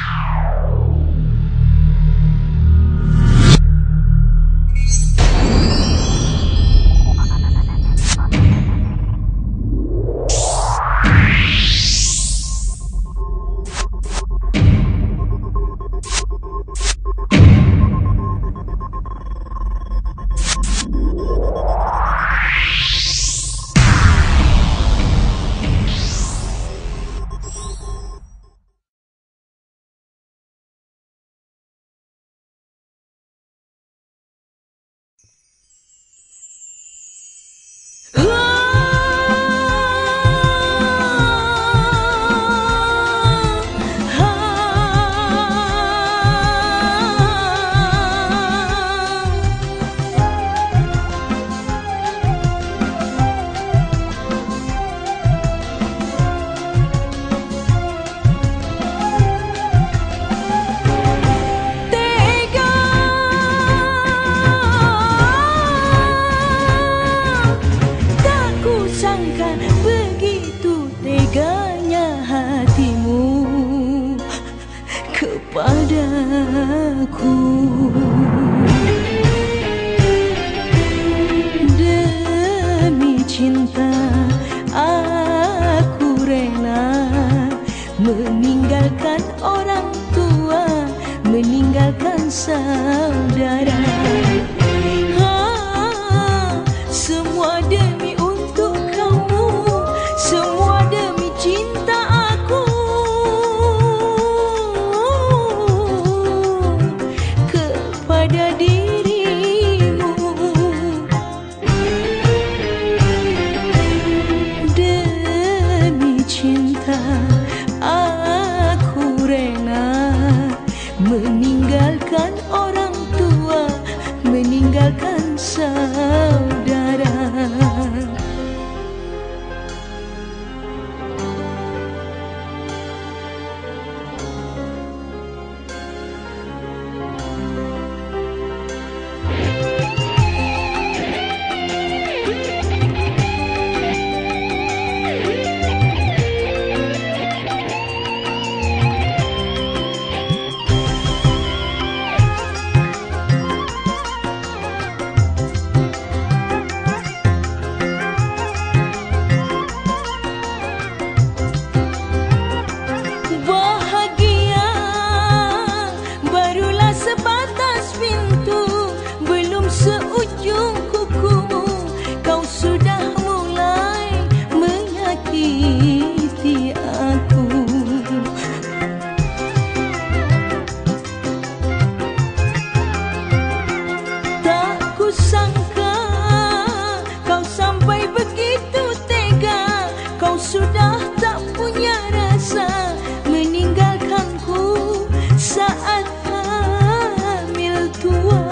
Padaku demi cinta aku rela meninggalkan orang tua, meninggalkan saudara. Semua demi untuk kamu, semua demi cinta aku. Pada dirimu demi cinta aku rela meninggalkan orang tua, meninggalkan saudara. Seujung kukumu kau sudah mulai menyakiti aku. Tak kusangka kau sampai begitu tega, kau sudah tak punya rasa meninggalkanku saat hamil tua.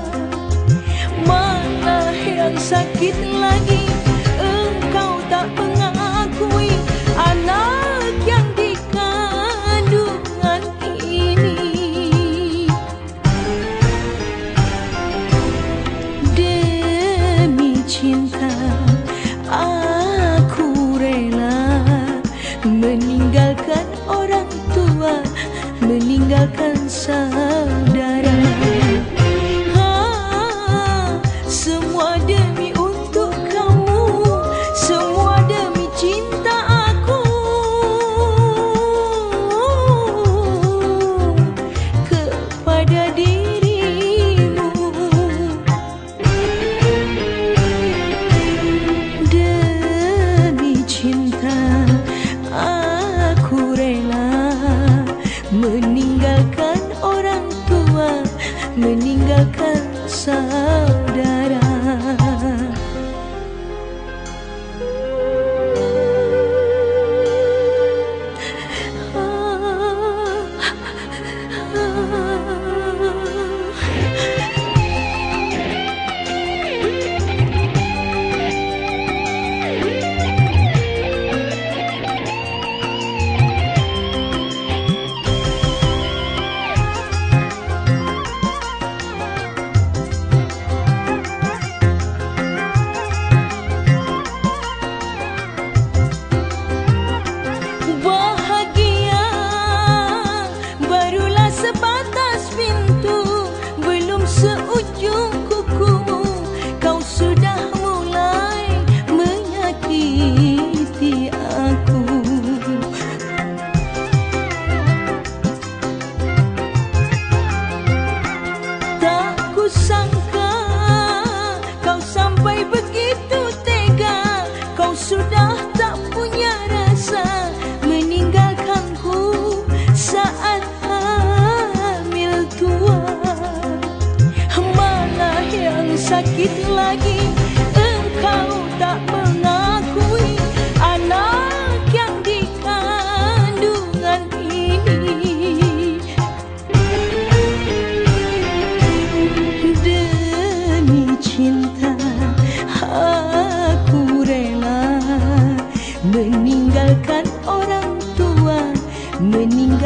Sakit lagi engkau tak mengakui anak yang dikandungan ini. Demi cinta aku rela meninggalkan orang tua, meninggalkan saudara. Semua demi untuk kamu, semua demi cinta aku. Kepada dirimu demi cinta aku rela meninggalkan orang tua,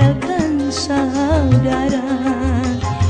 tinggalkan saudara.